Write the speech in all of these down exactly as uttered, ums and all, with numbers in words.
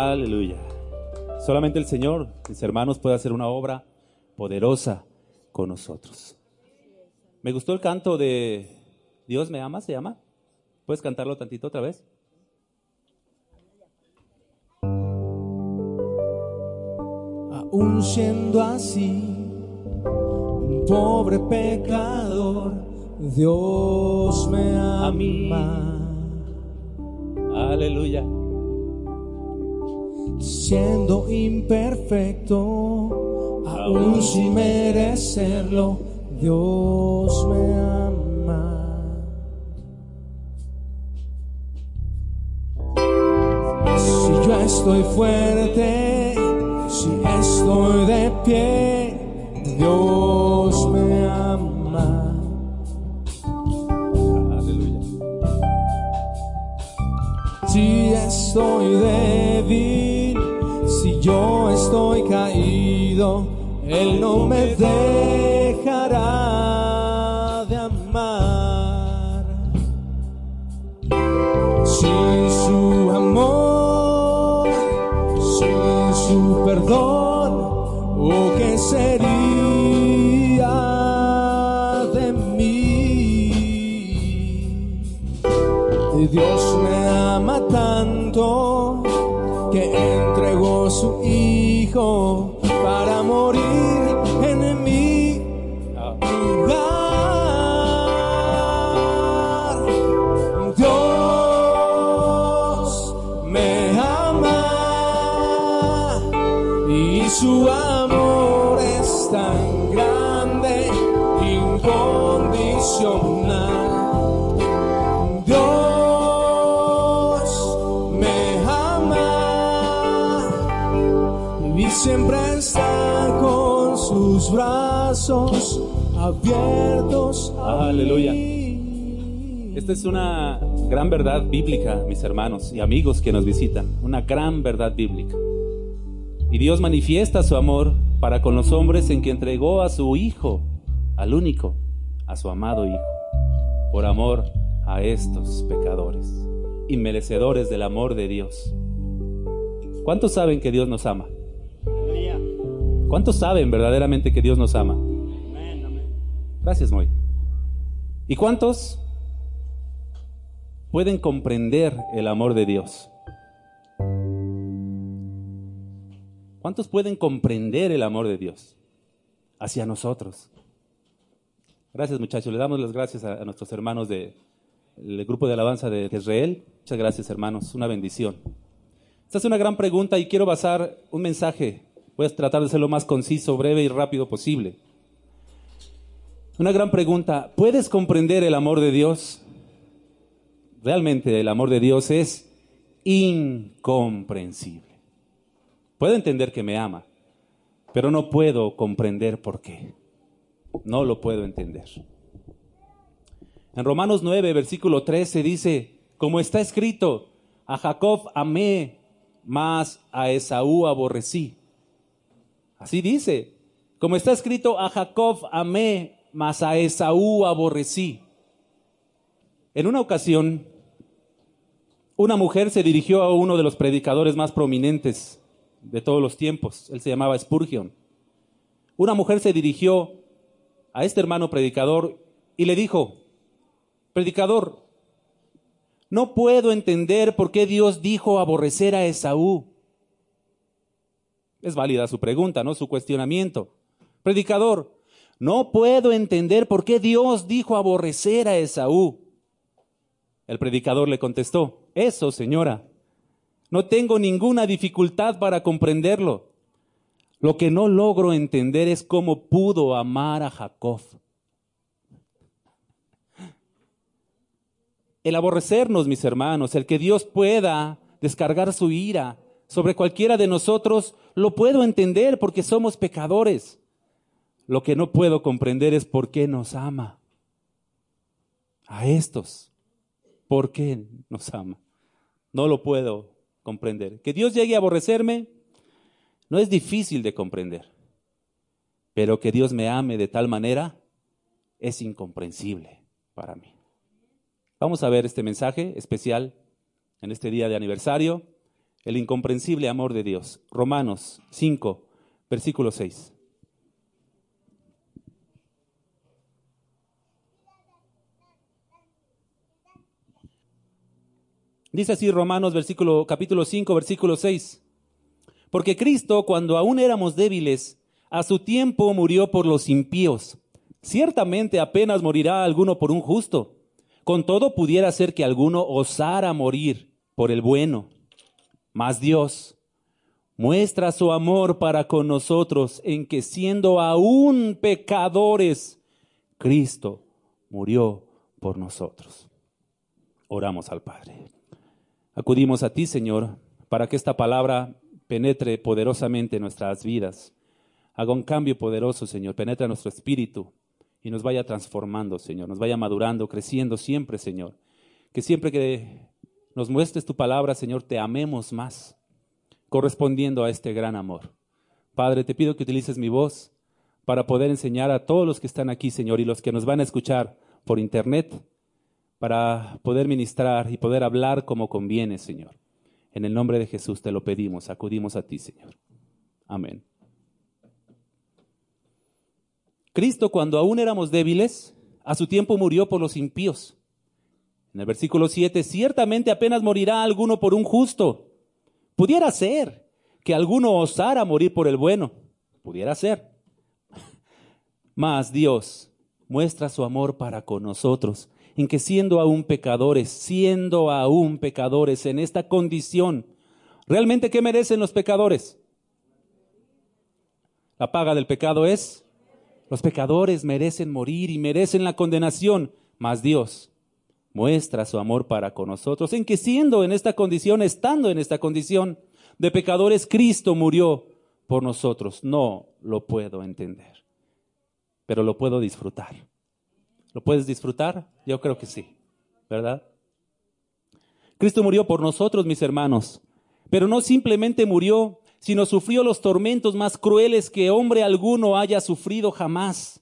Aleluya. Solamente el Señor, mis hermanos, puede hacer una obra poderosa con nosotros. Me gustó el canto de Dios me ama, ¿se llama? ¿Puedes cantarlo tantito otra vez? Aún siendo así, un pobre pecador, Dios me ama. A mí. Aleluya. Siendo imperfecto, aún sin merecerlo, Dios me ama. Si yo estoy fuerte, si estoy de pie, Dios me ama. Aleluya. Si estoy débil, si yo estoy caído, Él no me dejará de amar. Sin su amor, sin su perdón, ¿oh qué sería de mí? Dios me ama tanto que entregó su Hijo para morir en mi lugar. Dios me ama y su amor es tan grande, incondicional. Siempre está con sus brazos abiertos a Aleluya. mí. Esta es una gran verdad bíblica, mis hermanos y amigos que nos visitan. Una gran verdad bíblica. Y Dios manifiesta su amor para con los hombres en que entregó a su Hijo, al único, a su amado Hijo, por amor a estos pecadores, inmerecedores del amor de Dios. ¿Cuántos saben que Dios nos ama? ¿Cuántos saben verdaderamente que Dios nos ama? Gracias, Moy. ¿Y cuántos pueden comprender el amor de Dios? ¿Cuántos pueden comprender el amor de Dios hacia nosotros? Gracias, muchachos. Le damos las gracias a, a nuestros hermanos del grupo de alabanza de Israel. Muchas gracias, hermanos. Una bendición. Esta es una gran pregunta y quiero basar un mensaje. Voy a tratar de ser lo más conciso, breve y rápido posible. Una gran pregunta. ¿Puedes comprender el amor de Dios? Realmente el amor de Dios es incomprensible. Puedo entender que me ama, pero no puedo comprender por qué. No lo puedo entender. En Romanos nueve, versículo trece dice, como está escrito, a Jacob amé, mas a Esaú aborrecí. Así dice, como está escrito, a Jacob amé, mas a Esaú aborrecí. En una ocasión, una mujer se dirigió a uno de los predicadores más prominentes de todos los tiempos. Él se llamaba Spurgeon. Una mujer se dirigió a este hermano predicador y le dijo, predicador, no puedo entender por qué Dios dijo aborrecer a Esaú. Es válida su pregunta, ¿no? Su cuestionamiento. Predicador, no puedo entender por qué Dios dijo aborrecer a Esaú. El predicador le contestó, eso, señora, no tengo ninguna dificultad para comprenderlo. Lo que no logro entender es cómo pudo amar a Jacob. El aborrecernos, mis hermanos, el que Dios pueda descargar su ira sobre cualquiera de nosotros, lo puedo entender porque somos pecadores. Lo que no puedo comprender es por qué nos ama. A estos, ¿por qué nos ama? No lo puedo comprender. Que Dios llegue a aborrecerme no es difícil de comprender, pero que Dios me ame de tal manera es incomprensible para mí. Vamos a ver este mensaje especial en este día de aniversario. el incomprensible amor de Dios. Romanos cinco, versículo seis. Dice así Romanos versículo, capítulo cinco, versículo seis. Porque Cristo, cuando aún éramos débiles, a su tiempo murió por los impíos. Ciertamente apenas morirá alguno por un justo. Con todo pudiera ser que alguno osara morir por el bueno. Mas Dios muestra su amor para con nosotros en que siendo aún pecadores, Cristo murió por nosotros. Oramos al Padre. Acudimos a ti, Señor, para que esta palabra penetre poderosamente en nuestras vidas. Haga un cambio poderoso, Señor, penetra nuestro espíritu y nos vaya transformando, Señor, nos vaya madurando, creciendo siempre, Señor. Que siempre que nos muestres tu palabra, Señor, te amemos más, correspondiendo a este gran amor. Padre, te pido que utilices mi voz para poder enseñar a todos los que están aquí, Señor, y los que nos van a escuchar por internet, para poder ministrar y poder hablar como conviene, Señor. En el nombre de Jesús te lo pedimos, acudimos a ti, Señor. Amén. Cristo, cuando aún éramos débiles, a su tiempo murió por los impíos. En el versículo siete, ciertamente apenas morirá alguno por un justo. Pudiera ser que alguno osara morir por el bueno. Pudiera ser. Mas Dios muestra su amor para con nosotros, en que siendo aún pecadores, siendo aún pecadores en esta condición, ¿realmente qué merecen los pecadores? La paga del pecado es, los pecadores merecen morir y merecen la condenación, mas Dios muestra su amor para con nosotros, en que siendo en esta condición, estando en esta condición de pecadores, Cristo murió por nosotros. No lo puedo entender, pero lo puedo disfrutar. ¿Lo puedes disfrutar? Yo creo que sí, ¿verdad? Cristo murió por nosotros, mis hermanos, pero no simplemente murió, sino sufrió los tormentos más crueles que hombre alguno haya sufrido jamás.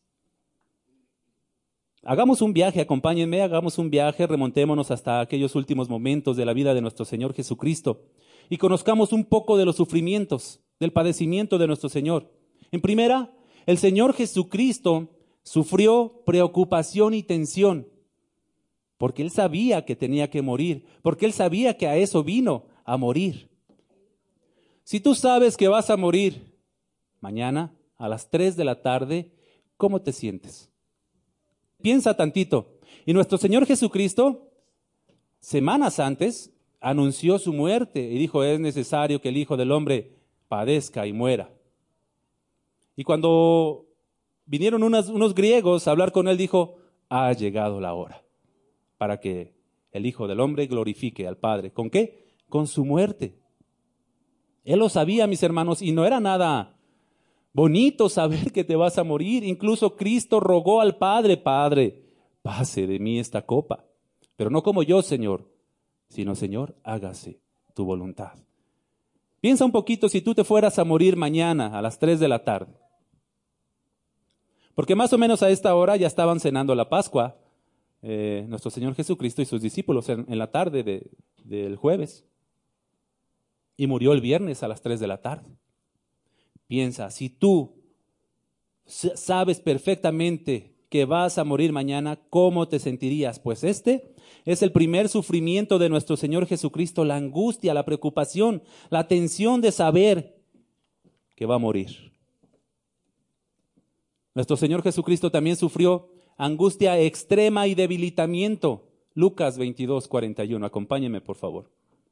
Hagamos un viaje, acompáñenme, hagamos un viaje, remontémonos hasta aquellos últimos momentos de la vida de nuestro Señor Jesucristo y conozcamos un poco de los sufrimientos, del padecimiento de nuestro Señor. En primera, el Señor Jesucristo sufrió preocupación y tensión, porque Él sabía que tenía que morir, porque Él sabía que a eso vino, a morir. Si tú sabes que vas a morir mañana a las tres de la tarde, ¿cómo te sientes? Piensa tantito. Y nuestro Señor Jesucristo, semanas antes, anunció su muerte y dijo, es necesario que el Hijo del Hombre padezca y muera. Y cuando vinieron unos, unos griegos a hablar con él, dijo, ha llegado la hora para que el Hijo del Hombre glorifique al Padre. ¿Con qué? Con su muerte. Él lo sabía, mis hermanos, y no era nada bonito saber que te vas a morir. Incluso Cristo rogó al Padre, Padre, pase de mí esta copa, pero no como yo, Señor, sino, Señor, hágase tu voluntad. Piensa un poquito si tú te fueras a morir mañana a las tres de la tarde. Porque más o menos a esta hora ya estaban cenando la Pascua, eh, nuestro Señor Jesucristo y sus discípulos en, en la tarde de, del jueves. Y murió el viernes a las tres de la tarde. Piensa, si tú sabes perfectamente que vas a morir mañana, ¿cómo te sentirías? Pues este es el primer sufrimiento de nuestro Señor Jesucristo, la angustia, la preocupación, la tensión de saber que va a morir. Nuestro Señor Jesucristo también sufrió angustia extrema y debilitamiento. Lucas veintidós, cuarenta y uno. Acompáñenme, por favor.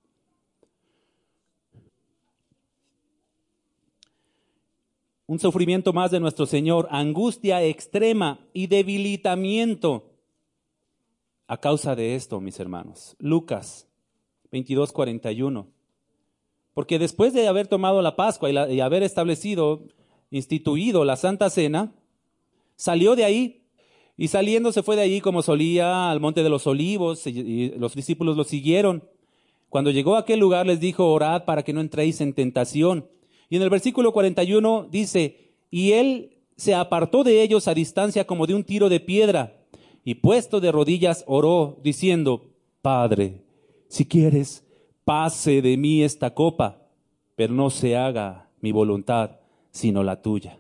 Un sufrimiento más de nuestro Señor, angustia extrema y debilitamiento a causa de esto, mis hermanos. Lucas veintidós, cuarenta y uno. Porque después de haber tomado la Pascua y, la, y haber establecido, instituido la Santa Cena, salió de ahí y saliendo se fue de allí como solía al Monte de los Olivos y los discípulos lo siguieron. Cuando llegó a aquel lugar les dijo, orad para que no entréis en tentación. Y en el versículo cuarenta y uno dice, y él se apartó de ellos a distancia como de un tiro de piedra, y puesto de rodillas oró, diciendo, Padre, si quieres, pase de mí esta copa, pero no se haga mi voluntad, sino la tuya.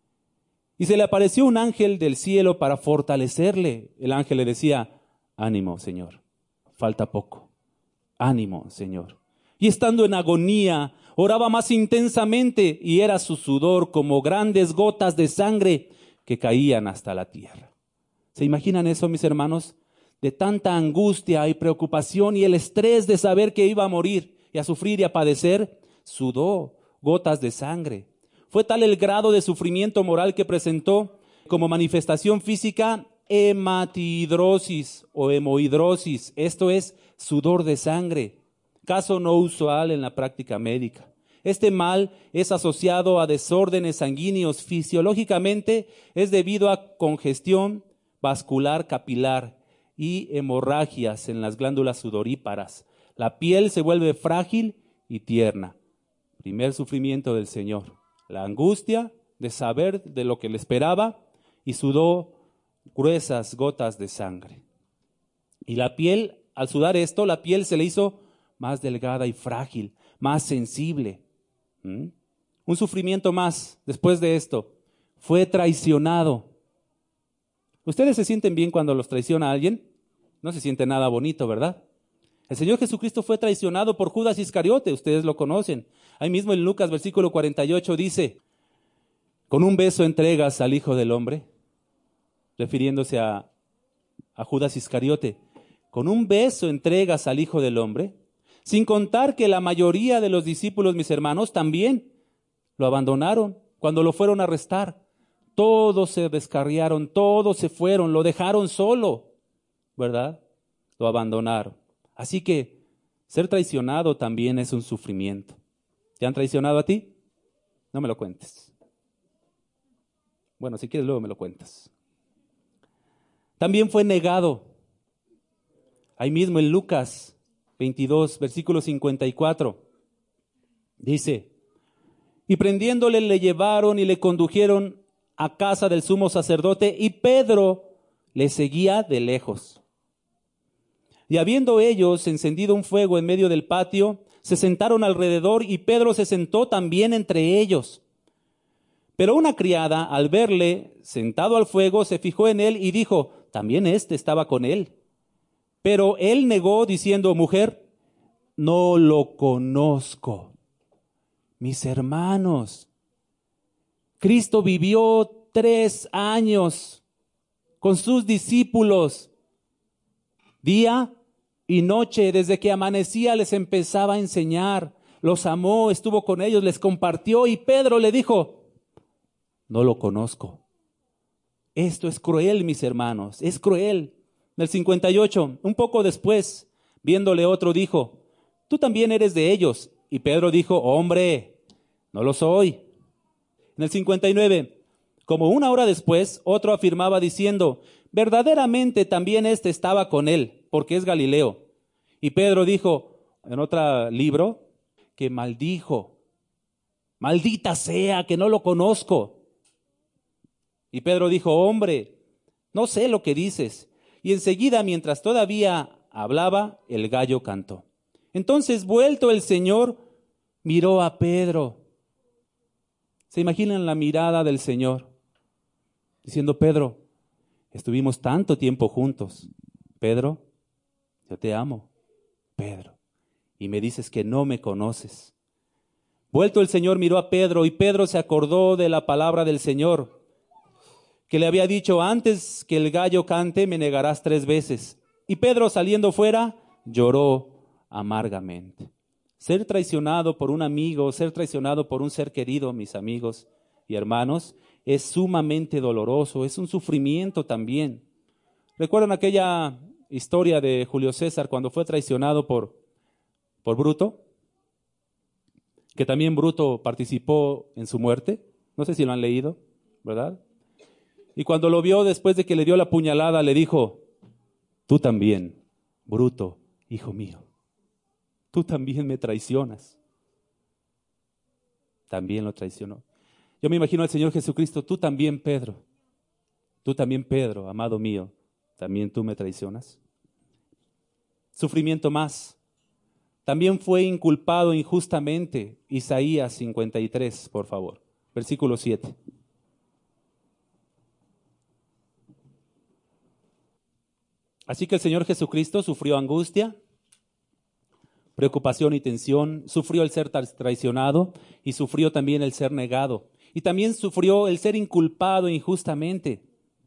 Y se le apareció un ángel del cielo para fortalecerle. El ángel le decía, ánimo, Señor, falta poco. Ánimo, Señor. Y estando en agonía, oraba más intensamente y era su sudor como grandes gotas de sangre que caían hasta la tierra. ¿Se imaginan eso, mis hermanos? De tanta angustia y preocupación y el estrés de saber que iba a morir y a sufrir y a padecer, sudó gotas de sangre. Fue tal el grado de sufrimiento moral que presentó como manifestación física hematidrosis o hemohidrosis, esto es sudor de sangre, caso no usual en la práctica médica. Este mal es asociado a desórdenes sanguíneos. Fisiológicamente es debido a congestión vascular capilar y hemorragias en las glándulas sudoríparas. La piel se vuelve frágil y tierna. Primer sufrimiento del Señor. La angustia de saber de lo que le esperaba y sudó gruesas gotas de sangre. Y la piel, al sudar esto, la piel se le hizo más delgada y frágil, más sensible. ¿Mm? Un sufrimiento más después de esto. Fue traicionado. ¿Ustedes se sienten bien cuando los traiciona alguien? No se siente nada bonito, ¿verdad? El Señor Jesucristo fue traicionado por Judas Iscariote, ustedes lo conocen. Ahí mismo en Lucas, versículo cuarenta y ocho, dice, con un beso entregas al Hijo del Hombre, refiriéndose a, a Judas Iscariote, con un beso entregas al Hijo del Hombre, sin contar que la mayoría de los discípulos, mis hermanos, también lo abandonaron cuando lo fueron a arrestar. Todos se descarriaron, todos se fueron, lo dejaron solo, ¿verdad? Lo abandonaron. Así que ser traicionado también es un sufrimiento. ¿Te han traicionado a ti? No me lo cuentes. Bueno, si quieres luego me lo cuentas. También fue negado. Ahí mismo en Lucas veintidós, versículo cincuenta y cuatro, dice, y prendiéndole le llevaron y le condujeron a casa del sumo sacerdote y Pedro le seguía de lejos. Y habiendo ellos encendido un fuego en medio del patio, se sentaron alrededor y Pedro se sentó también entre ellos. Pero una criada, al verle sentado al fuego, se fijó en él y dijo, también éste estaba con él. Pero él negó diciendo, mujer, no lo conozco. Mis hermanos, Cristo vivió tres años con sus discípulos, día y noche, desde que amanecía les empezaba a enseñar, los amó, estuvo con ellos, les compartió y Pedro le dijo, no lo conozco. Esto es cruel, mis hermanos, es cruel. En el cincuenta y ocho, un poco después, viéndole otro, dijo, tú también eres de ellos. Y Pedro dijo, hombre, no lo soy. En el cincuenta y nueve, como una hora después, otro afirmaba diciendo, verdaderamente también éste estaba con él, porque es Galileo. Y Pedro dijo, en otro libro, que maldijo, maldita sea, que no lo conozco. Y Pedro dijo, hombre, no sé lo que dices. Y enseguida, mientras todavía hablaba, el gallo cantó. Entonces, vuelto el Señor, miró a Pedro. ¿Se imaginan la mirada del Señor? Diciendo, Pedro, estuvimos tanto tiempo juntos. Pedro, yo te amo, Pedro. Y me dices que no me conoces. Vuelto el Señor miró a Pedro y Pedro se acordó de la palabra del Señor, que le había dicho, antes que el gallo cante me negarás tres veces. Y Pedro saliendo fuera lloró amargamente. Ser traicionado por un amigo, ser traicionado por un ser querido, mis amigos y hermanos, es sumamente doloroso, es un sufrimiento también. ¿Recuerdan aquella historia de Julio César cuando fue traicionado por, por Bruto? Que también Bruto participó en su muerte. No sé si lo han leído, ¿verdad? Y cuando lo vio después de que le dio la puñalada, le dijo, tú también, Bruto, hijo mío, tú también me traicionas. También lo traicionó. Yo me imagino al Señor Jesucristo, tú también, Pedro, tú también, Pedro, amado mío, también tú me traicionas. Sufrimiento más, también fue inculpado injustamente. Isaías cincuenta y tres, por favor, versículo siete. Así que el Señor Jesucristo sufrió angustia, preocupación y tensión, sufrió el ser traicionado y sufrió también el ser negado. Y también sufrió el ser inculpado injustamente.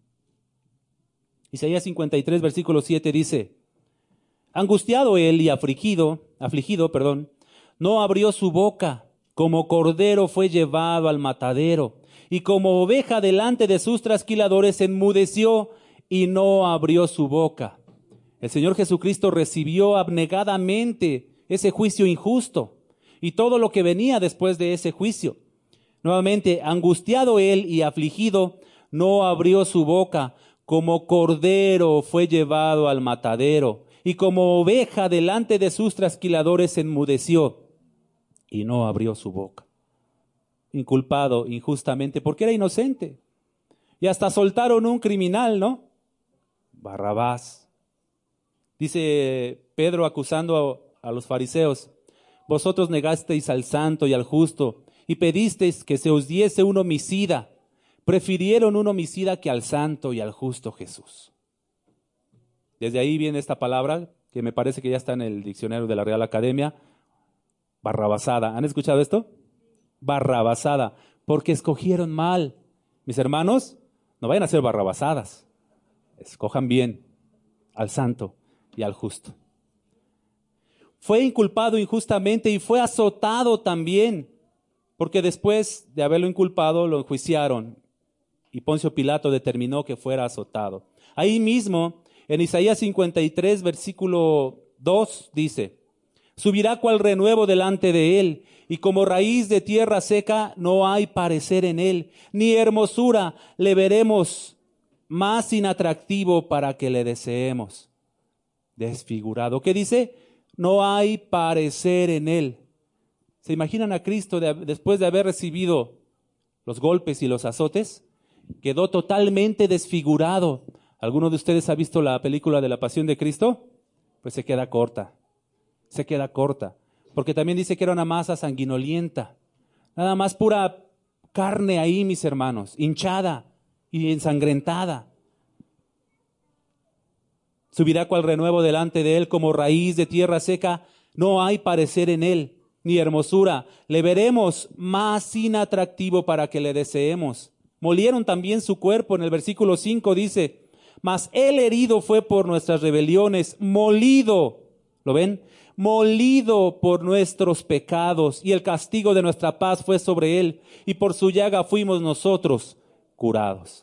Isaías cincuenta y tres, versículo siete dice: angustiado él y afligido, afligido, perdón, no abrió su boca, como cordero fue llevado al matadero, y como oveja delante de sus trasquiladores enmudeció y no abrió su boca. El Señor Jesucristo recibió abnegadamente ese juicio injusto y todo lo que venía después de ese juicio. Nuevamente, angustiado él y afligido, no abrió su boca, como cordero fue llevado al matadero, y como oveja delante de sus trasquiladores enmudeció y no abrió su boca. Inculpado injustamente porque era inocente. Y hasta soltaron un criminal, ¿no? Barrabás. Dice Pedro acusando a, a los fariseos: vosotros negasteis al santo y al justo y pedisteis que se os diese un homicida. Prefirieron un homicida que al santo y al justo Jesús. Desde ahí viene esta palabra que me parece que ya está en el diccionario de la Real Academia: barrabasada. ¿Han escuchado esto? Barrabasada, porque escogieron mal. Mis hermanos, no vayan a ser barrabasadas. Escojan bien al santo y al justo. Fue inculpado injustamente y fue azotado también, porque después de haberlo inculpado lo enjuiciaron y Poncio Pilato determinó que fuera azotado. Ahí mismo, en Isaías cincuenta y tres, versículo dos, dice: subirá cual renuevo delante de él, y como raíz de tierra seca no hay parecer en él, ni hermosura le veremos más inatractivo para que le deseemos. Desfigurado. ¿Qué dice? No hay parecer en él. ¿Se imaginan a Cristo de, después de haber recibido los golpes y los azotes? Quedó totalmente desfigurado. ¿Alguno de ustedes ha visto la película de la Pasión de Cristo? Pues se queda corta. Se queda corta. Porque también dice que era una masa sanguinolienta. Nada más pura carne ahí, mis hermanos, hinchada y ensangrentada. Subirá cual renuevo delante de él, como raíz de tierra seca, no hay parecer en él, ni hermosura. Le veremos más inatractivo para que le deseemos. Molieron también su cuerpo. En el versículo cinco dice: mas él herido fue por nuestras rebeliones, molido, ¿lo ven? Molido por nuestros pecados, y el castigo de nuestra paz fue sobre él, y por su llaga fuimos nosotros curados.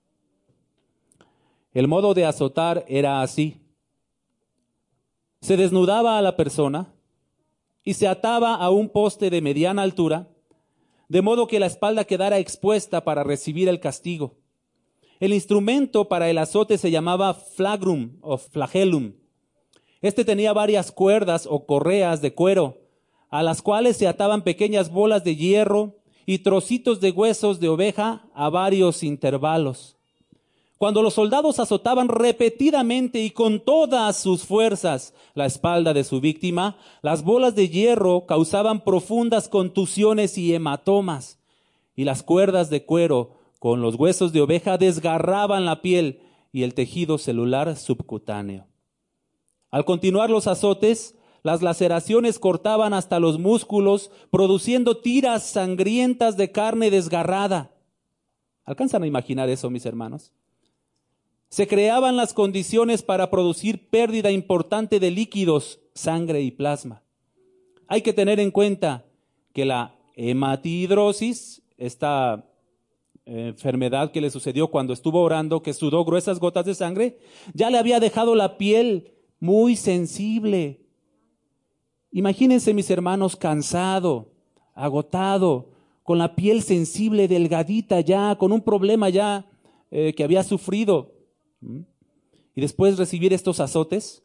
El modo de azotar era así: se desnudaba a la persona y se ataba a un poste de mediana altura, de modo que la espalda quedara expuesta para recibir el castigo. El instrumento para el azote se llamaba flagrum o flagellum. Este tenía varias cuerdas o correas de cuero, a las cuales se ataban pequeñas bolas de hierro y trocitos de huesos de oveja a varios intervalos. Cuando los soldados azotaban repetidamente y con todas sus fuerzas la espalda de su víctima, las bolas de hierro causaban profundas contusiones y hematomas, y las cuerdas de cuero con los huesos de oveja desgarraban la piel y el tejido celular subcutáneo. Al continuar los azotes, las laceraciones cortaban hasta los músculos, produciendo tiras sangrientas de carne desgarrada. ¿Alcanzan a imaginar eso, mis hermanos? Se creaban las condiciones para producir pérdida importante de líquidos, sangre y plasma. Hay que tener en cuenta que la hematidrosis, esta enfermedad que le sucedió cuando estuvo orando, que sudó gruesas gotas de sangre, ya le había dejado la piel muy sensible. Imagínense, mis hermanos, cansado, agotado, con la piel sensible, delgadita ya, con un problema ya eh, que había sufrido. Y después recibir estos azotes.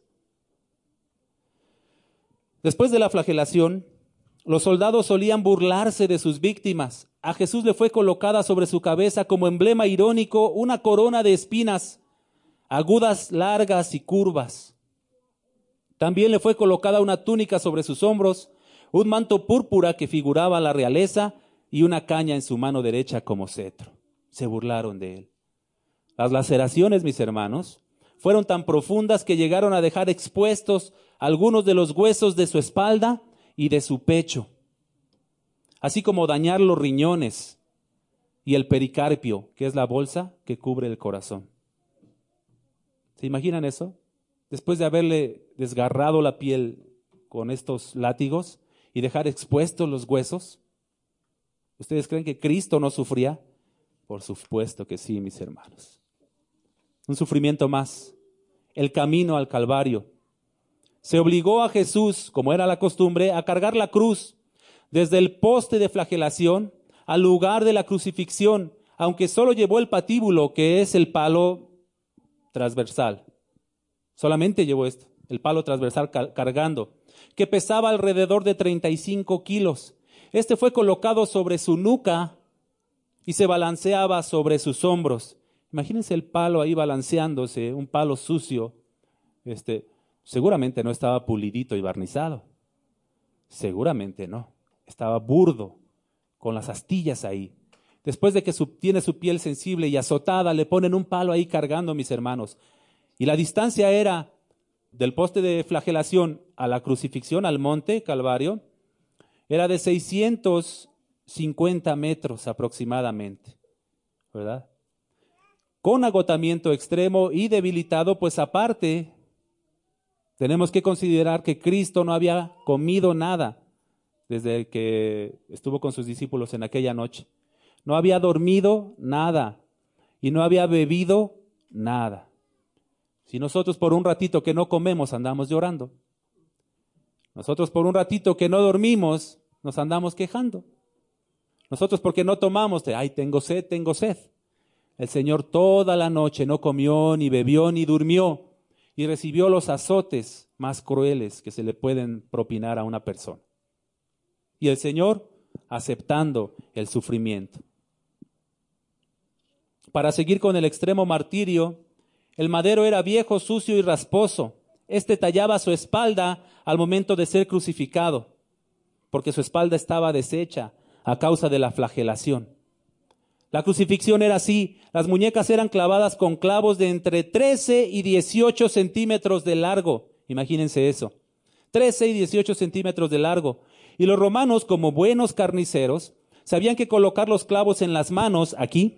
Después de la flagelación, los soldados solían burlarse de sus víctimas. A Jesús le fue colocada sobre su cabeza como emblema irónico una corona de espinas, agudas, largas y curvas. También le fue colocada una túnica sobre sus hombros, un manto púrpura que figuraba la realeza y una caña en su mano derecha como cetro. Se burlaron de él. Las laceraciones, mis hermanos, fueron tan profundas que llegaron a dejar expuestos algunos de los huesos de su espalda y de su pecho, así como dañar los riñones y el pericarpio, que es la bolsa que cubre el corazón. ¿Se imaginan eso? Después de haberle desgarrado la piel con estos látigos y dejar expuestos los huesos, ¿ustedes creen que Cristo no sufría? Por supuesto que sí, mis hermanos. Un sufrimiento más, el camino al Calvario. Se obligó a Jesús, como era la costumbre, a cargar la cruz desde el poste de flagelación al lugar de la crucifixión, aunque solo llevó el patíbulo, que es el palo transversal. Solamente llevó esto, el palo transversal cargando, que pesaba alrededor de treinta y cinco kilos. Este fue colocado sobre su nuca y se balanceaba sobre sus hombros. Imagínense el palo ahí balanceándose, un palo sucio. Este, seguramente no estaba pulidito y barnizado. Seguramente no. Estaba burdo, con las astillas ahí. Después de que su, tiene su piel sensible y azotada, le ponen un palo ahí cargando, mis hermanos. Y la distancia era del poste de flagelación a la crucifixión, al monte Calvario, era de seiscientos cincuenta metros aproximadamente, ¿verdad? Con agotamiento extremo y debilitado, pues aparte, tenemos que considerar que Cristo no había comido nada desde que estuvo con sus discípulos en aquella noche. No había dormido nada y no había bebido nada. Si nosotros por un ratito que no comemos andamos llorando, nosotros por un ratito que no dormimos nos andamos quejando, nosotros porque no tomamos, ay, tengo sed, tengo sed. El Señor toda la noche no comió, ni bebió, ni durmió, y recibió los azotes más crueles que se le pueden propinar a una persona. Y el Señor aceptando el sufrimiento. Para seguir con el extremo martirio, el madero era viejo, sucio y rasposo. Este tallaba su espalda al momento de ser crucificado, porque su espalda estaba deshecha a causa de la flagelación. La crucifixión era así, las muñecas eran clavadas con clavos de entre trece y dieciocho centímetros de largo. Imagínense eso, trece y dieciocho centímetros de largo. Y los romanos, como buenos carniceros, sabían que colocar los clavos en las manos, aquí,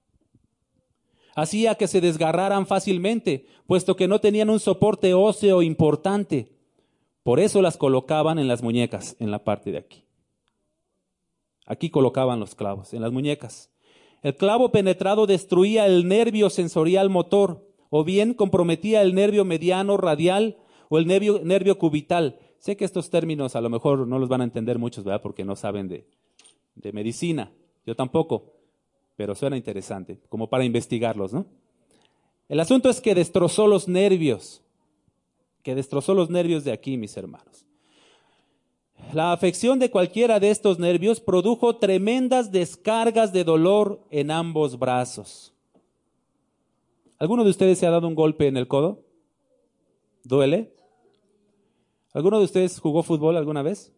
hacía que se desgarraran fácilmente, puesto que no tenían un soporte óseo importante. Por eso las colocaban en las muñecas, en la parte de aquí. Aquí colocaban los clavos, en las muñecas. El clavo penetrado destruía el nervio sensorial motor, o bien comprometía el nervio mediano radial o el nervio, nervio cubital. Sé que estos términos a lo mejor no los van a entender muchos, ¿verdad? Porque no saben de, de medicina. Yo tampoco, pero suena interesante, como para investigarlos, ¿no? El asunto es que destrozó los nervios, que destrozó los nervios de aquí, mis hermanos. La afección de cualquiera de estos nervios produjo tremendas descargas de dolor en ambos brazos. ¿Alguno de ustedes se ha dado un golpe en el codo? ¿Duele? ¿Alguno de ustedes jugó fútbol alguna vez?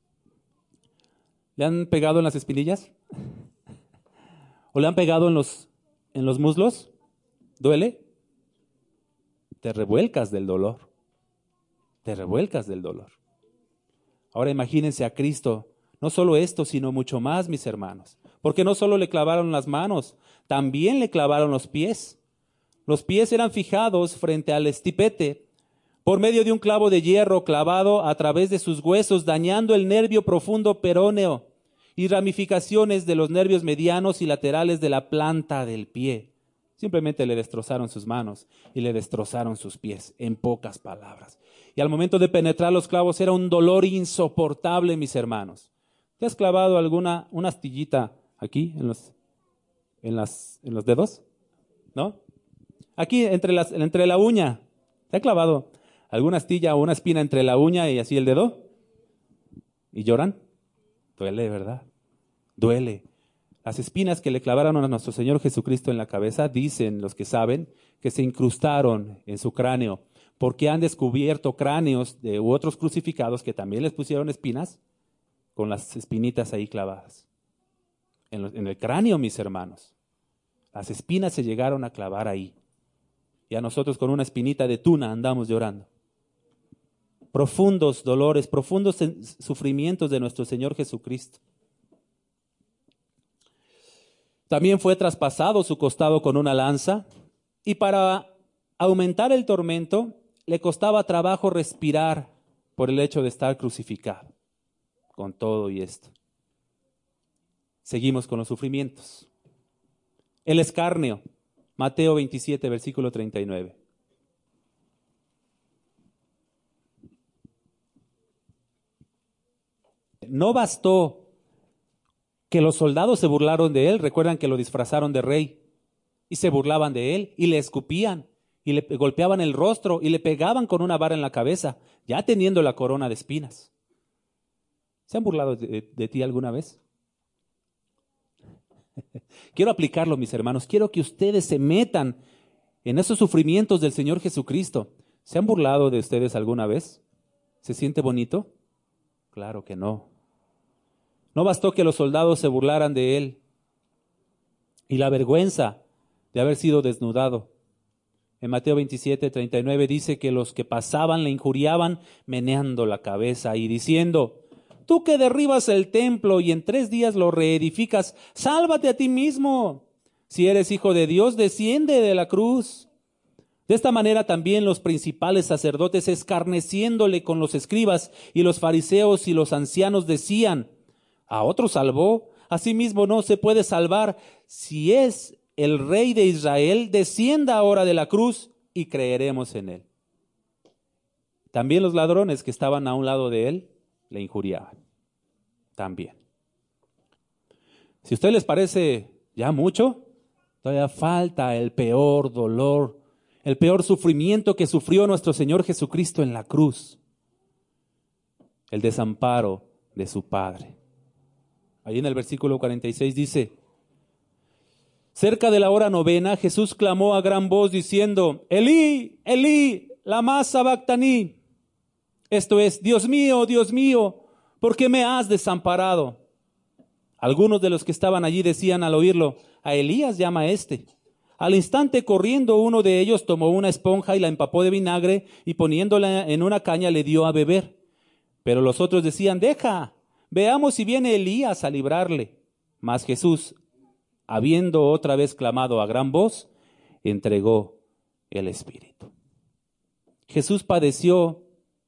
¿Le han pegado en las espinillas? ¿O le han pegado en los, en los muslos? ¿Duele? Te revuelcas del dolor. Te revuelcas del dolor. Ahora imagínense a Cristo, no solo esto, sino mucho más, mis hermanos. Porque no solo le clavaron las manos, también le clavaron los pies. Los pies eran fijados frente al estipete por medio de un clavo de hierro clavado a través de sus huesos, dañando el nervio profundo peróneo y ramificaciones de los nervios medianos y laterales de la planta del pie. Simplemente le destrozaron sus manos y le destrozaron sus pies, en pocas palabras. Y al momento de penetrar los clavos era un dolor insoportable, mis hermanos. ¿Te has clavado alguna una astillita aquí en los, en las, en los dedos? ¿No? Aquí entre, las, entre la uña. ¿Te ha clavado alguna astilla o una espina entre la uña y así el dedo? ¿Y lloran? Duele, ¿verdad? Duele. Las espinas que le clavaron a nuestro Señor Jesucristo en la cabeza, dicen los que saben, que se incrustaron en su cráneo porque han descubierto cráneos de otros crucificados que también les pusieron espinas, con las espinitas ahí clavadas. En, lo, en el cráneo, mis hermanos. Las espinas se llegaron a clavar ahí. Y a nosotros con una espinita de tuna andamos llorando. Profundos dolores, profundos sufrimientos de nuestro Señor Jesucristo. También fue traspasado su costado con una lanza, y para aumentar el tormento le costaba trabajo respirar por el hecho de estar crucificado. Con todo y esto. Seguimos con los sufrimientos. El escarnio, Mateo veintisiete, versículo treinta y nueve. No bastó que los soldados se burlaron de él, recuerdan que lo disfrazaron de rey, y se burlaban de él, y le escupían, y le golpeaban el rostro, y le pegaban con una vara en la cabeza, ya teniendo la corona de espinas. ¿Se han burlado de, de, de ti alguna vez? Quiero aplicarlo, mis hermanos. Quiero que ustedes se metan en esos sufrimientos del Señor Jesucristo. ¿Se han burlado de ustedes alguna vez? ¿Se siente bonito? Claro que no. No bastó que los soldados se burlaran de él y la vergüenza de haber sido desnudado. En Mateo veintisiete, treinta y nueve dice que los que pasaban le injuriaban meneando la cabeza y diciendo: tú que derribas el templo y en tres días lo reedificas, sálvate a ti mismo. Si eres hijo de Dios, desciende de la cruz. De esta manera también los principales sacerdotes, escarneciéndole con los escribas y los fariseos y los ancianos, decían: a otro salvó, a sí mismo no se puede salvar. Si es el Rey de Israel, descienda ahora de la cruz y creeremos en él. También los ladrones que estaban a un lado de él le injuriaban. También. Si a ustedes les parece ya mucho, todavía falta el peor dolor, el peor sufrimiento que sufrió nuestro Señor Jesucristo en la cruz. El desamparo de su Padre. Ahí en el versículo cuarenta y seis dice: cerca de la hora novena, Jesús clamó a gran voz diciendo: Elí, Elí, lama sabactani. Esto es: Dios mío, Dios mío, ¿por qué me has desamparado? Algunos de los que estaban allí decían al oírlo: a Elías llama este. Al instante, corriendo, uno de ellos tomó una esponja y la empapó de vinagre y poniéndola en una caña le dio a beber. Pero los otros decían: deja, veamos si viene Elías a librarle. Mas Jesús, habiendo otra vez clamado a gran voz, entregó el Espíritu. Jesús padeció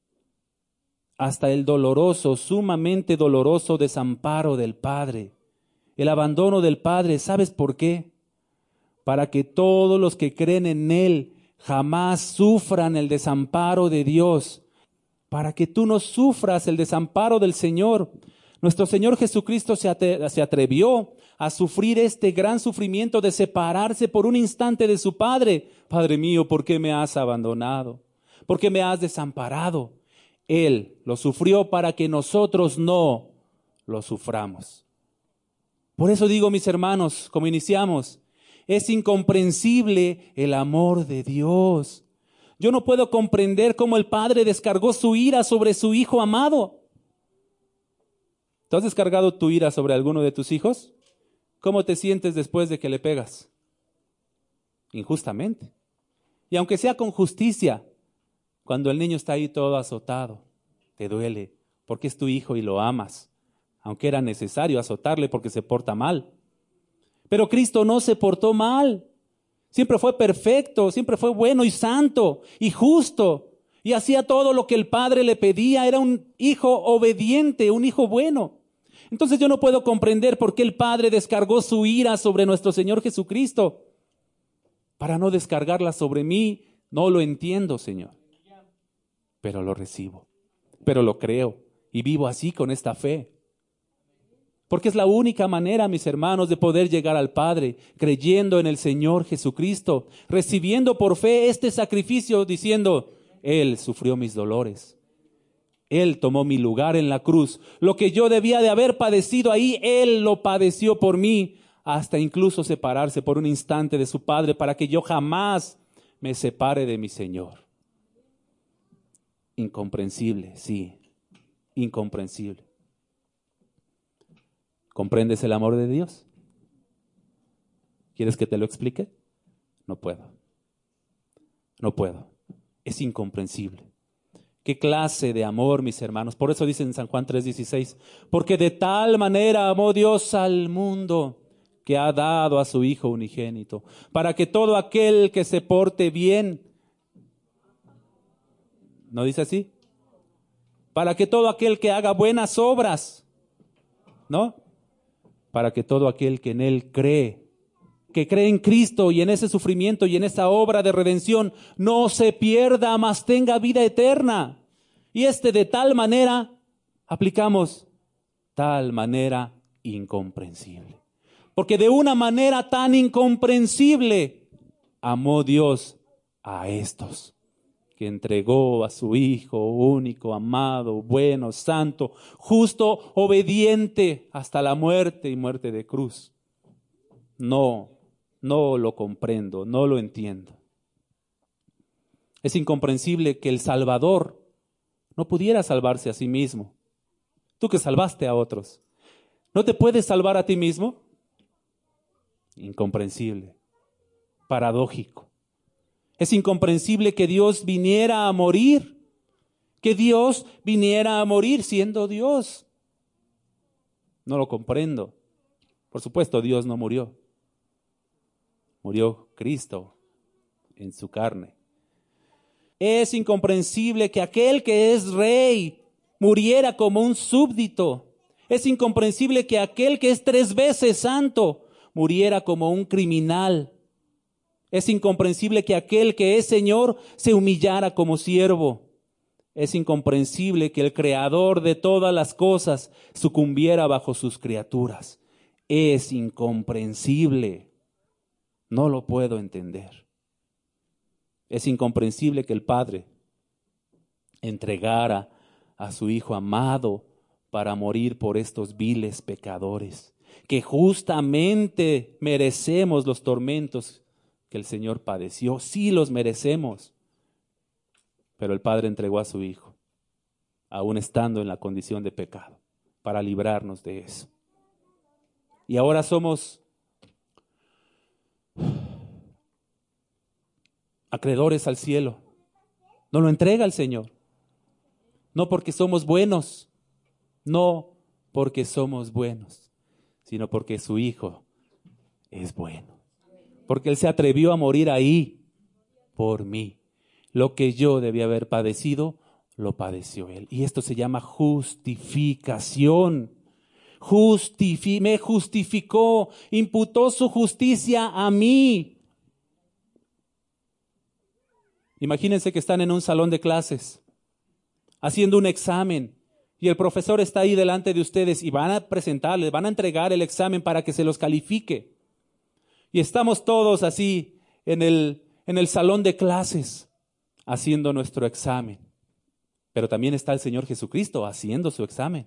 hasta el doloroso, sumamente doloroso desamparo del Padre, el abandono del Padre. ¿Sabes por qué? Para que todos los que creen en Él jamás sufran el desamparo de Dios, para que tú no sufras el desamparo del Señor. Nuestro Señor Jesucristo se, ate- se atrevió a sufrir este gran sufrimiento de separarse por un instante de su Padre. Padre mío, ¿por qué me has abandonado? ¿Por qué me has desamparado? Él lo sufrió para que nosotros no lo suframos. Por eso digo, mis hermanos, como iniciamos, es incomprensible el amor de Dios. Yo no puedo comprender cómo el Padre descargó su ira sobre su Hijo amado. ¿Tú has descargado tu ira sobre alguno de tus hijos? ¿Cómo te sientes después de que le pegas? Injustamente. Y aunque sea con justicia, cuando el niño está ahí todo azotado, te duele porque es tu hijo y lo amas, aunque era necesario azotarle porque se porta mal. Pero Cristo no se portó mal. Siempre fue perfecto, siempre fue bueno y santo y justo. Y hacía todo lo que el Padre le pedía. Era un hijo obediente, un hijo bueno. Entonces yo no puedo comprender por qué el Padre descargó su ira sobre nuestro Señor Jesucristo. Para no descargarla sobre mí, no lo entiendo, Señor. Pero lo recibo, pero lo creo y vivo así con esta fe. Porque es la única manera, mis hermanos, de poder llegar al Padre, creyendo en el Señor Jesucristo, recibiendo por fe este sacrificio, diciendo: Él sufrió mis dolores. Él tomó mi lugar en la cruz. Lo que yo debía de haber padecido ahí, Él lo padeció por mí, hasta incluso separarse por un instante de su Padre, para que yo jamás me separe de mi Señor. incomprensible, sí, incomprensible. ¿Comprendes el amor de Dios? ¿Quieres que te lo explique? No puedo. No puedo. Es incomprensible. ¿Qué clase de amor, mis hermanos? Por eso dice en San Juan tres dieciséis, porque de tal manera amó Dios al mundo que ha dado a su Hijo unigénito, para que todo aquel que se porte bien, ¿no dice así? Para que todo aquel que haga buenas obras, ¿no? Para que todo aquel que en Él cree, que cree en Cristo y en ese sufrimiento y en esa obra de redención, no se pierda, mas tenga vida eterna. Y este de tal manera, aplicamos, tal manera incomprensible. Porque de una manera tan incomprensible amó Dios a estos, que entregó a su Hijo único, amado, bueno, santo, justo, obediente hasta la muerte y muerte de cruz. No, no lo comprendo, no lo entiendo. Es incomprensible que el Salvador no pudiera salvarse a sí mismo. Tú que salvaste a otros, ¿no te puedes salvar a ti mismo? Incomprensible, paradójico. Es incomprensible que Dios viniera a morir, que Dios viniera a morir siendo Dios. No lo comprendo. Por supuesto, Dios no murió. Murió Cristo en su carne. Es incomprensible que aquel que es rey muriera como un súbdito. Es incomprensible que aquel que es tres veces santo muriera como un criminal. Es incomprensible que aquel que es Señor se humillara como siervo. Es incomprensible que el Creador de todas las cosas sucumbiera bajo sus criaturas. Es incomprensible. No lo puedo entender. Es incomprensible que el Padre entregara a su Hijo amado para morir por estos viles pecadores, que justamente merecemos los tormentos que el Señor padeció. Sí los merecemos, pero el Padre entregó a su Hijo, aún estando en la condición de pecado, para librarnos de eso. Y ahora somos acreedores al cielo. Nos lo entrega el Señor. No porque somos buenos, no porque somos buenos, sino porque su Hijo es bueno. Porque Él se atrevió a morir ahí por mí. Lo que yo debía haber padecido, lo padeció Él. Y esto se llama justificación. Justifi- me justificó, imputó su justicia a mí. Imagínense que están en un salón de clases, haciendo un examen, y el profesor está ahí delante de ustedes y van a presentarles, van a entregar el examen para que se los califique. Y estamos todos así en el, en el salón de clases, haciendo nuestro examen. Pero también está el Señor Jesucristo haciendo su examen.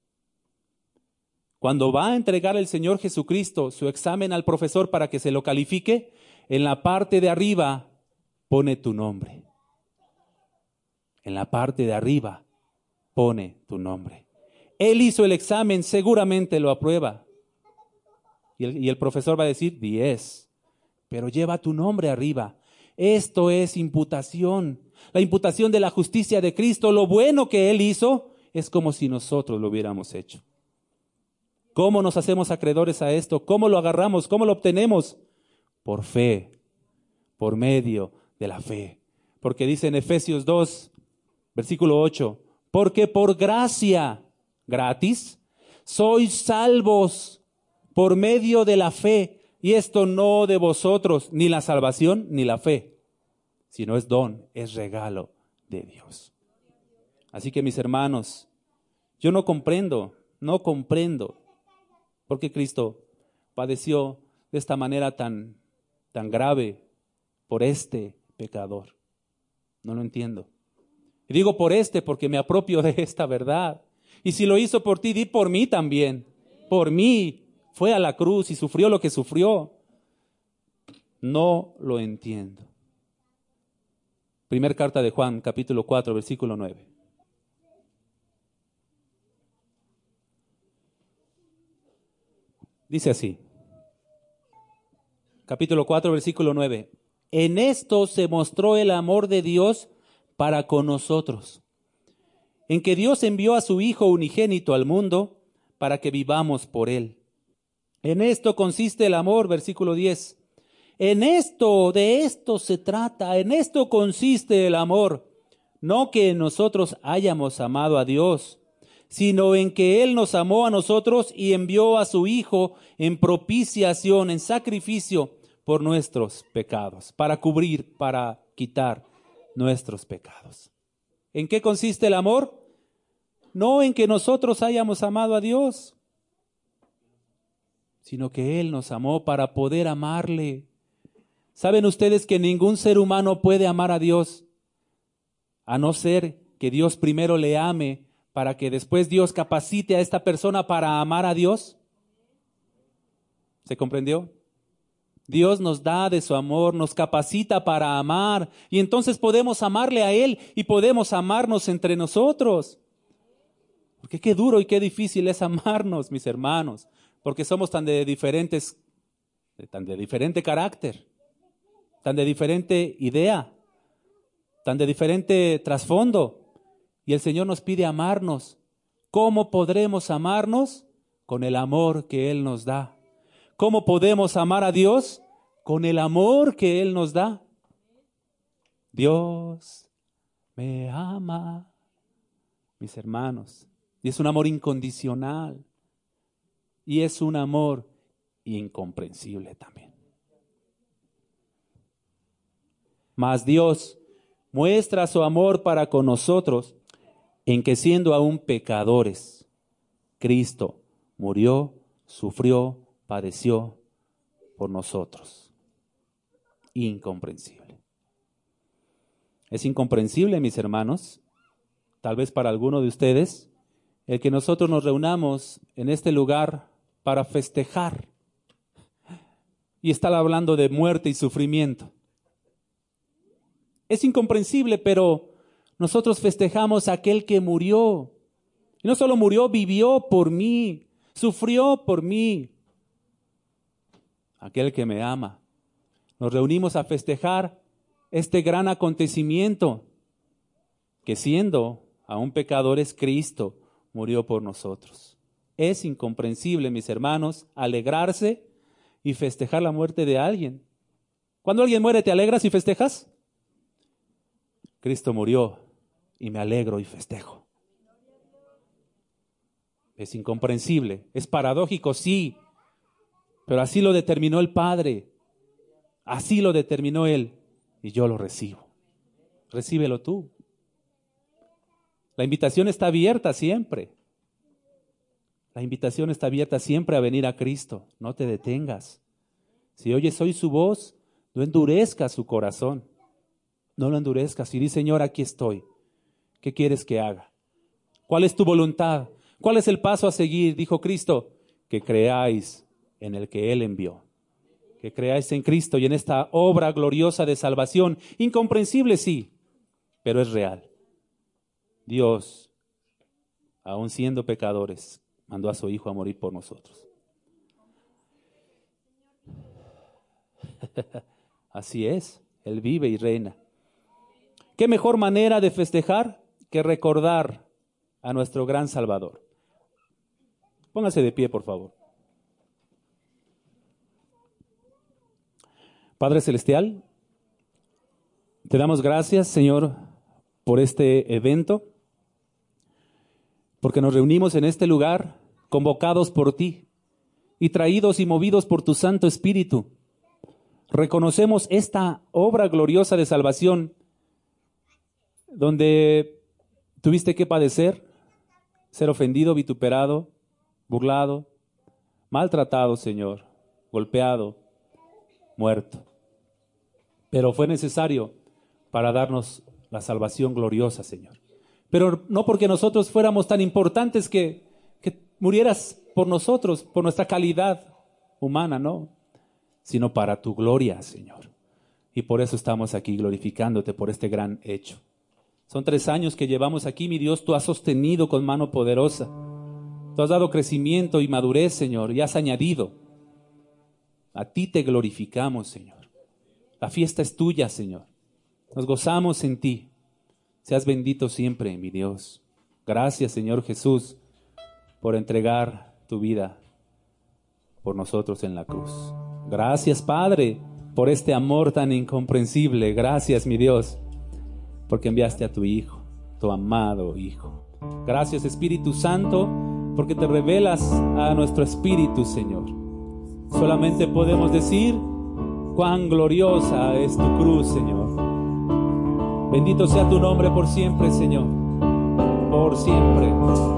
Cuando va a entregar el Señor Jesucristo su examen al profesor para que se lo califique, en la parte de arriba pone tu nombre. En la parte de arriba pone tu nombre. Él hizo el examen, seguramente lo aprueba. Y el, y el profesor va a decir diez, pero lleva tu nombre arriba. Esto es imputación. La imputación de la justicia de Cristo. Lo bueno que Él hizo es como si nosotros lo hubiéramos hecho. ¿Cómo nos hacemos acreedores a esto? ¿Cómo lo agarramos? ¿Cómo lo obtenemos? Por fe, por medio de la fe. Porque dice en Efesios dos, versículo ocho, porque por gracia, gratis, sois salvos por medio de la fe, y esto no de vosotros, ni la salvación ni la fe, sino es don, es regalo de Dios. Así que mis hermanos, yo no comprendo, no comprendo por qué Cristo padeció de esta manera tan, tan grave por este pecador. No lo entiendo. Y digo por este porque me apropio de esta verdad. Y si lo hizo por ti, di por mí también. Por mí fue a la cruz y sufrió lo que sufrió. No lo entiendo. Primer carta de Juan, capítulo cuatro, versículo nueve. Dice así. Capítulo cuatro, versículo nueve. En esto se mostró el amor de Dios para con nosotros, en que Dios envió a su Hijo unigénito al mundo para que vivamos por Él. En esto consiste el amor, versículo diez. En esto, de esto se trata, en esto consiste el amor, no que nosotros hayamos amado a Dios, sino en que Él nos amó a nosotros y envió a su Hijo en propiciación, en sacrificio por nuestros pecados, para cubrir, para quitar nuestros pecados. ¿En qué consiste el amor? No en que nosotros hayamos amado a Dios, sino que Él nos amó para poder amarle. ¿Saben ustedes que ningún ser humano puede amar a Dios, a no ser que Dios primero le ame, para que después Dios capacite a esta persona para amar a Dios? ¿Se comprendió? Dios nos da de su amor, nos capacita para amar, y entonces podemos amarle a Él y podemos amarnos entre nosotros. Porque qué duro y qué difícil es amarnos, mis hermanos, porque somos tan de diferentes, tan de diferente carácter, tan de diferente idea, tan de diferente trasfondo, y el Señor nos pide amarnos. ¿Cómo podremos amarnos? Con el amor que Él nos da. ¿Cómo podemos amar a Dios? Con el amor que Él nos da. Dios me ama, mis hermanos, y es un amor incondicional, y es un amor incomprensible también. Mas Dios muestra su amor para con nosotros en que siendo aún pecadores, Cristo murió, sufrió, padeció por nosotros. Incomprensible. Es incomprensible, mis hermanos, tal vez para alguno de ustedes, el que nosotros nos reunamos en este lugar para festejar y estar hablando de muerte y sufrimiento. Es incomprensible, pero nosotros festejamos a aquel que murió. Y no solo murió, vivió por mí, sufrió por mí. Aquel que me ama. Nos reunimos a festejar este gran acontecimiento, que siendo aún pecadores, Cristo murió por nosotros. Es incomprensible, mis hermanos, alegrarse y festejar la muerte de alguien. Cuando alguien muere, ¿te alegras y festejas? Cristo murió y me alegro y festejo. Es incomprensible, es paradójico, sí, pero así lo determinó el Padre, así lo determinó Él, y yo lo recibo. Recíbelo tú. La invitación está abierta siempre. La invitación está abierta siempre a venir a Cristo. No te detengas. Si oyes hoy su voz, no endurezcas su corazón. No lo endurezcas y di, Señor, aquí estoy. ¿Qué quieres que haga? ¿Cuál es tu voluntad? ¿Cuál es el paso a seguir? Dijo Cristo, que creáis en el que Él envió. Que creáis en Cristo y en esta obra gloriosa de salvación. Incomprensible, sí, pero es real. Dios, aun siendo pecadores, mandó a su Hijo a morir por nosotros. Así es, Él vive y reina. ¿Qué mejor manera de festejar que recordar a nuestro gran Salvador? Póngase de pie, por favor. Padre Celestial, te damos gracias, Señor, por este evento, porque nos reunimos en este lugar, convocados por ti y traídos y movidos por tu Santo Espíritu. Reconocemos esta obra gloriosa de salvación, donde tuviste que padecer, ser ofendido, vituperado, burlado, maltratado, Señor, golpeado, muerto. Pero fue necesario para darnos la salvación gloriosa, Señor. Pero no porque nosotros fuéramos tan importantes que, que murieras por nosotros, por nuestra calidad humana, no, sino para tu gloria, Señor. Y por eso estamos aquí glorificándote por este gran hecho. Son tres años que llevamos aquí, mi Dios, tú has sostenido con mano poderosa. Tú has dado crecimiento y madurez, Señor, y has añadido. A ti te glorificamos, Señor. La fiesta es tuya, Señor. Nos gozamos en ti. Seas bendito siempre, mi Dios. Gracias, Señor Jesús, por entregar tu vida por nosotros en la cruz. Gracias, Padre, por este amor tan incomprensible. Gracias, mi Dios, porque enviaste a tu Hijo, tu amado Hijo. Gracias, Espíritu Santo, porque te revelas a nuestro espíritu, Señor. Solamente podemos decir cuán gloriosa es tu cruz, Señor. Bendito sea tu nombre por siempre, Señor, por siempre.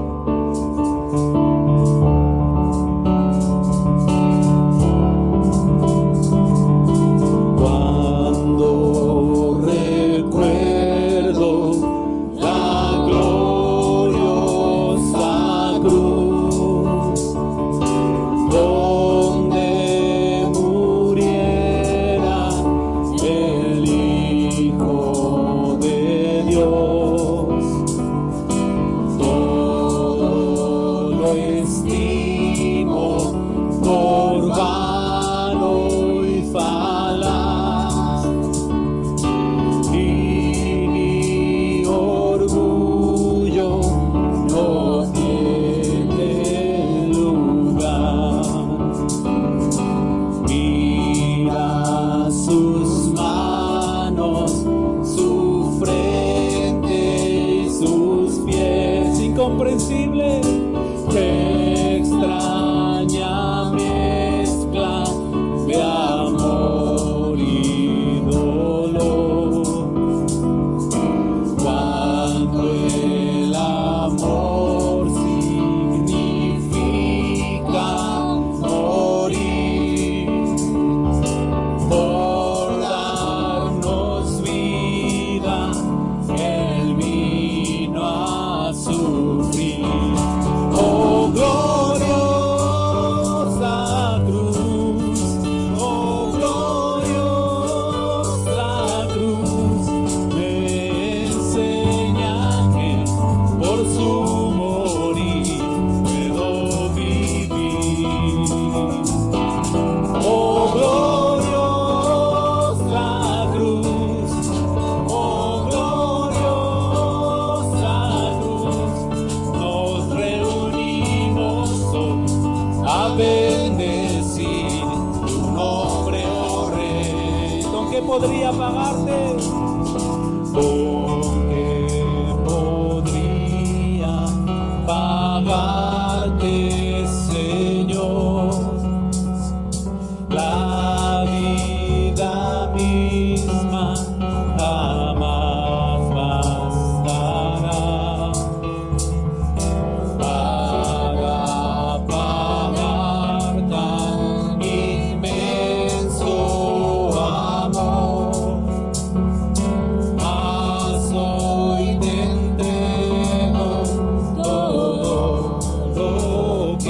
Podría pagarte, ¿con qué podría pagarte, Señor? La vida misma jamás bastará para pagar tan inmenso amor. Mas hoy te entrego todo lo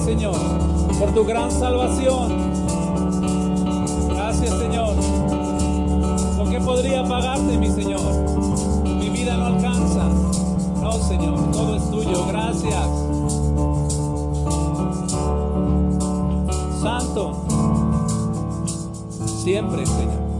Gracias, Señor, por tu gran salvación. Gracias, Señor. Lo que podría pagarte, mi Señor, mi vida no alcanza. No, Señor, todo es tuyo. Gracias. Santo, siempre, Señor.